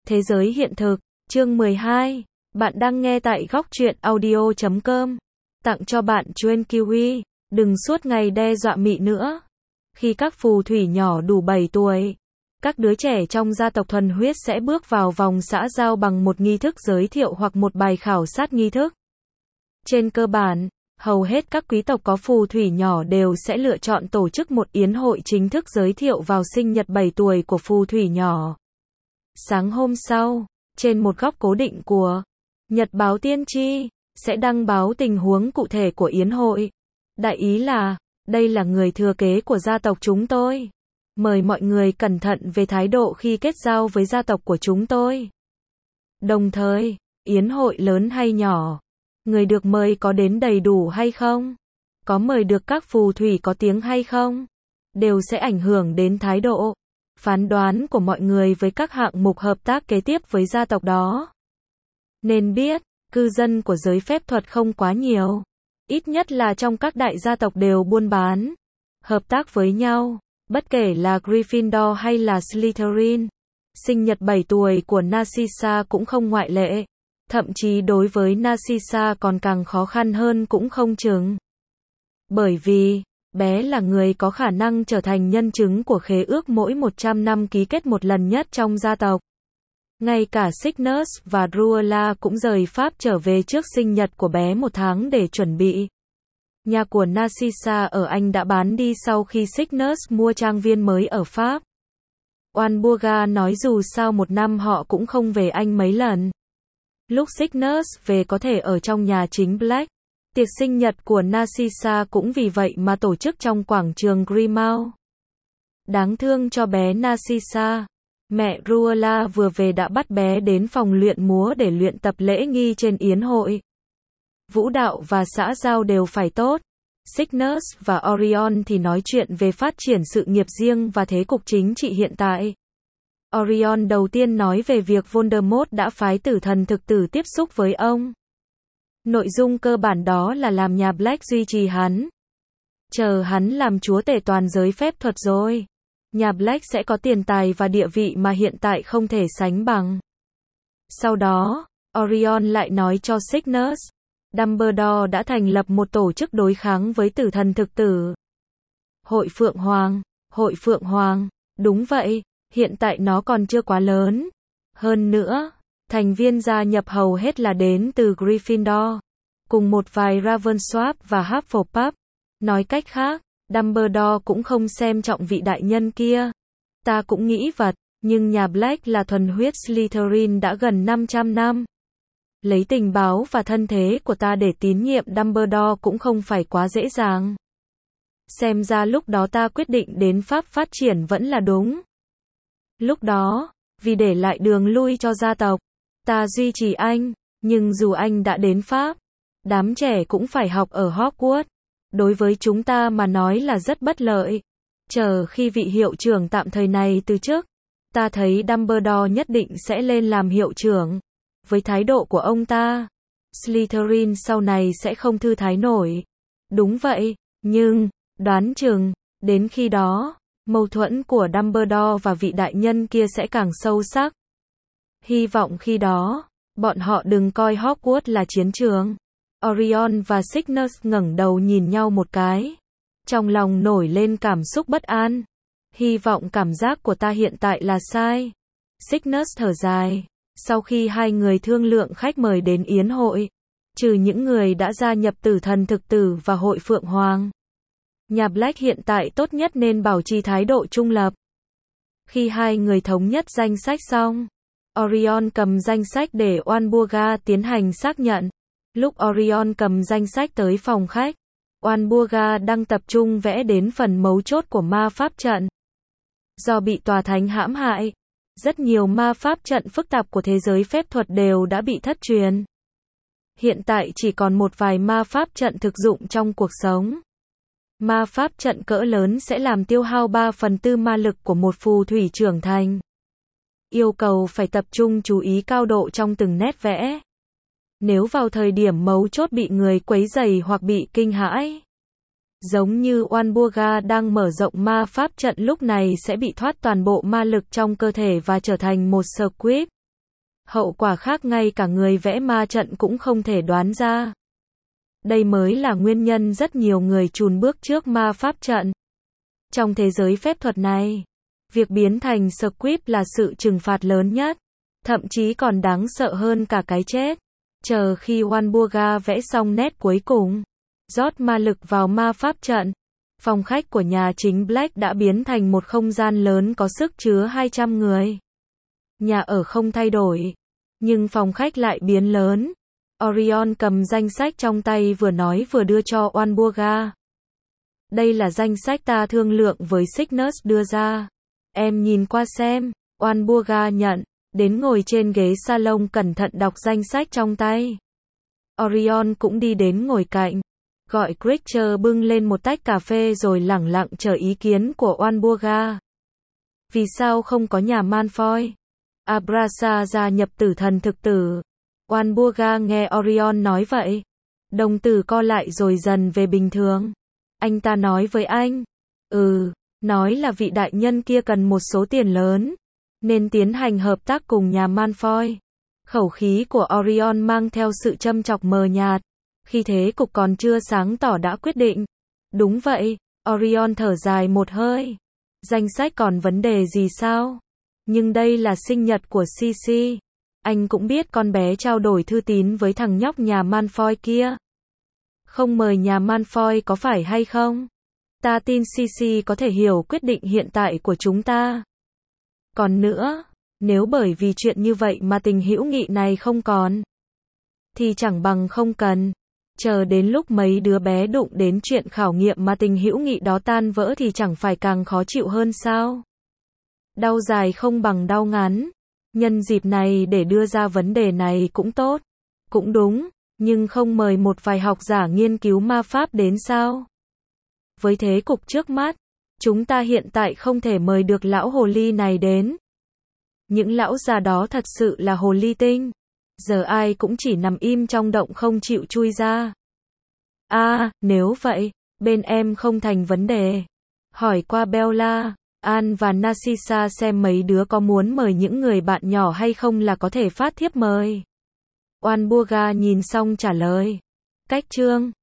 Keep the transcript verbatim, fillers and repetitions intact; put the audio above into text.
Thế giới hiện thực, chương mười hai. Bạn đang nghe tại góc truyện audio chấm com. Tặng cho bạn Chuyên Kiwi, đừng suốt ngày đe dọa mị nữa. Khi các phù thủy nhỏ đủ bảy tuổi, các đứa trẻ trong gia tộc thuần huyết sẽ bước vào vòng xã giao bằng một nghi thức giới thiệu hoặc một bài khảo sát nghi thức. Trên cơ bản, hầu hết các quý tộc có phù thủy nhỏ đều sẽ lựa chọn tổ chức một yến hội chính thức giới thiệu vào sinh nhật bảy tuổi của phù thủy nhỏ. Sáng hôm sau, trên một góc cố định của Nhật báo Tiên tri, sẽ đăng báo tình huống cụ thể của yến hội. Đại ý là, đây là người thừa kế của gia tộc chúng tôi. Mời mọi người cẩn thận về thái độ khi kết giao với gia tộc của chúng tôi. Đồng thời, yến hội lớn hay nhỏ, người được mời có đến đầy đủ hay không, có mời được các phù thủy có tiếng hay không, đều sẽ ảnh hưởng đến thái độ, phán đoán của mọi người với các hạng mục hợp tác kế tiếp với gia tộc đó. Nên biết, cư dân của giới phép thuật không quá nhiều. Ít nhất là trong các đại gia tộc đều buôn bán, hợp tác với nhau, bất kể là Gryffindor hay là Slytherin. Sinh nhật bảy tuổi của Narcissa cũng không ngoại lệ. Thậm chí đối với Narcissa còn càng khó khăn hơn cũng không chừng. Bởi vì, bé là người có khả năng trở thành nhân chứng của khế ước mỗi một trăm năm ký kết một lần nhất trong gia tộc. Ngay cả Cygnus và Ruola cũng rời Pháp trở về trước sinh nhật của bé một tháng để chuẩn bị. Nhà của Narcissa ở Anh đã bán đi sau khi Cygnus mua trang viên mới ở Pháp. Oanburga nói dù sao một năm họ cũng không về Anh mấy lần. Lúc Cygnus về có thể ở trong nhà chính Black. Tiệc sinh nhật của Narcissa cũng vì vậy mà tổ chức trong quảng trường Grimmauld. Đáng thương cho bé Narcissa, mẹ Ruola vừa về đã bắt bé đến phòng luyện múa để luyện tập lễ nghi trên yến hội. Vũ đạo và xã giao đều phải tốt. Cygnus và Orion thì nói chuyện về phát triển sự nghiệp riêng và thế cục chính trị hiện tại. Orion đầu tiên nói về việc Voldemort đã phái tử thần thực tử tiếp xúc với ông. Nội dung cơ bản đó là làm nhà Black duy trì hắn. Chờ hắn làm chúa tể toàn giới phép thuật rồi, nhà Black sẽ có tiền tài và địa vị mà hiện tại không thể sánh bằng. Sau đó, Orion lại nói cho Cygnus, Dumbledore đã thành lập một tổ chức đối kháng với tử thần thực tử. Hội Phượng Hoàng, Hội Phượng Hoàng, đúng vậy, hiện tại nó còn chưa quá lớn. Hơn nữa, thành viên gia nhập hầu hết là đến từ Gryffindor, cùng một vài Ravensworth và Hufflepuff. Nói cách khác, Dumbledore cũng không xem trọng vị đại nhân kia. Ta cũng nghĩ vật, nhưng nhà Black là thuần huyết Slytherin đã gần năm trăm năm. Lấy tình báo và thân thế của ta để tín nhiệm Dumbledore cũng không phải quá dễ dàng. Xem ra lúc đó ta quyết định đến Pháp phát triển vẫn là đúng. Lúc đó, vì để lại đường lui cho gia tộc, ta duy trì anh, nhưng dù anh đã đến Pháp, đám trẻ cũng phải học ở Hogwarts. Đối với chúng ta mà nói là rất bất lợi. Chờ khi vị hiệu trưởng tạm thời này từ chức, ta thấy Dumbledore nhất định sẽ lên làm hiệu trưởng. Với thái độ của ông ta, Slytherin sau này sẽ không thư thái nổi. Đúng vậy, nhưng, đoán chừng, đến khi đó, mâu thuẫn của Dumbledore và vị đại nhân kia sẽ càng sâu sắc. Hy vọng khi đó, bọn họ đừng coi Hogwarts là chiến trường. Orion và Cygnus ngẩng đầu nhìn nhau một cái. Trong lòng nổi lên cảm xúc bất an. Hy vọng cảm giác của ta hiện tại là sai. Cygnus thở dài. Sau khi hai người thương lượng khách mời đến yến hội, trừ những người đã gia nhập tử thần thực tử và hội Phượng Hoàng, nhà Black hiện tại tốt nhất nên bảo trì thái độ trung lập. Khi hai người thống nhất danh sách xong, Orion cầm danh sách để Oanburga tiến hành xác nhận. Lúc Orion cầm danh sách tới phòng khách, Oanburga đang tập trung vẽ đến phần mấu chốt của ma pháp trận. Do bị tòa thánh hãm hại, rất nhiều ma pháp trận phức tạp của thế giới phép thuật đều đã bị thất truyền. Hiện tại chỉ còn một vài ma pháp trận thực dụng trong cuộc sống. Ma pháp trận cỡ lớn sẽ làm tiêu hao ba phần tư ma lực của một phù thủy trưởng thành. Yêu cầu phải tập trung chú ý cao độ trong từng nét vẽ. Nếu vào thời điểm mấu chốt bị người quấy rầy hoặc bị kinh hãi, giống như Oanburga đang mở rộng ma pháp trận lúc này sẽ bị thoát toàn bộ ma lực trong cơ thể và trở thành một squib. Hậu quả khác ngay cả người vẽ ma trận cũng không thể đoán ra. Đây mới là nguyên nhân rất nhiều người chùn bước trước ma pháp trận. Trong thế giới phép thuật này, việc biến thành Squib là sự trừng phạt lớn nhất, thậm chí còn đáng sợ hơn cả cái chết. Chờ khi Walpurga vẽ xong nét cuối cùng, rót ma lực vào ma pháp trận, phòng khách của nhà chính Black đã biến thành một không gian lớn có sức chứa hai trăm người. Nhà ở không thay đổi, nhưng phòng khách lại biến lớn. Orion cầm danh sách trong tay vừa nói vừa đưa cho Walpurga. Đây là danh sách ta thương lượng với Cygnus đưa ra. Em nhìn qua xem. Walpurga nhận, đến ngồi trên ghế salon cẩn thận đọc danh sách trong tay. Orion cũng đi đến ngồi cạnh, gọi Creature bưng lên một tách cà phê rồi lẳng lặng chờ ý kiến của Walpurga. Vì sao không có nhà Malfoy? Abrasa gia nhập tử thần thực tử. Walpurga nghe Orion nói vậy, đồng tử co lại rồi dần về bình thường. Anh ta nói với anh, ừ, nói là vị đại nhân kia cần một số tiền lớn, nên tiến hành hợp tác cùng nhà Malfoy. Khẩu khí của Orion mang theo sự châm chọc mờ nhạt, khi thế cục còn chưa sáng tỏ đã quyết định. Đúng vậy, Orion thở dài một hơi. Danh sách còn vấn đề gì sao? Nhưng đây là sinh nhật của Cici. Anh cũng biết con bé trao đổi thư tín với thằng nhóc nhà Malfoy kia. Không mời nhà Malfoy có phải hay không? Ta tin Cici có thể hiểu quyết định hiện tại của chúng ta. Còn nữa, nếu bởi vì chuyện như vậy mà tình hữu nghị này không còn, thì chẳng bằng không cần. Chờ đến lúc mấy đứa bé đụng đến chuyện khảo nghiệm mà tình hữu nghị đó tan vỡ thì chẳng phải càng khó chịu hơn sao? Đau dài không bằng đau ngắn. Nhân dịp này để đưa ra vấn đề này cũng tốt. Cũng đúng, nhưng không mời một vài học giả nghiên cứu ma pháp đến sao? Với thế cục trước mắt, chúng ta hiện tại không thể mời được lão hồ ly này đến. Những lão già đó thật sự là hồ ly tinh. Giờ ai cũng chỉ nằm im trong động không chịu chui ra. À, nếu vậy, bên em không thành vấn đề. Hỏi qua Bella, An và Narcissa xem mấy đứa có muốn mời những người bạn nhỏ hay không là có thể phát thiếp mời. Walpurga nhìn xong trả lời. Cách chương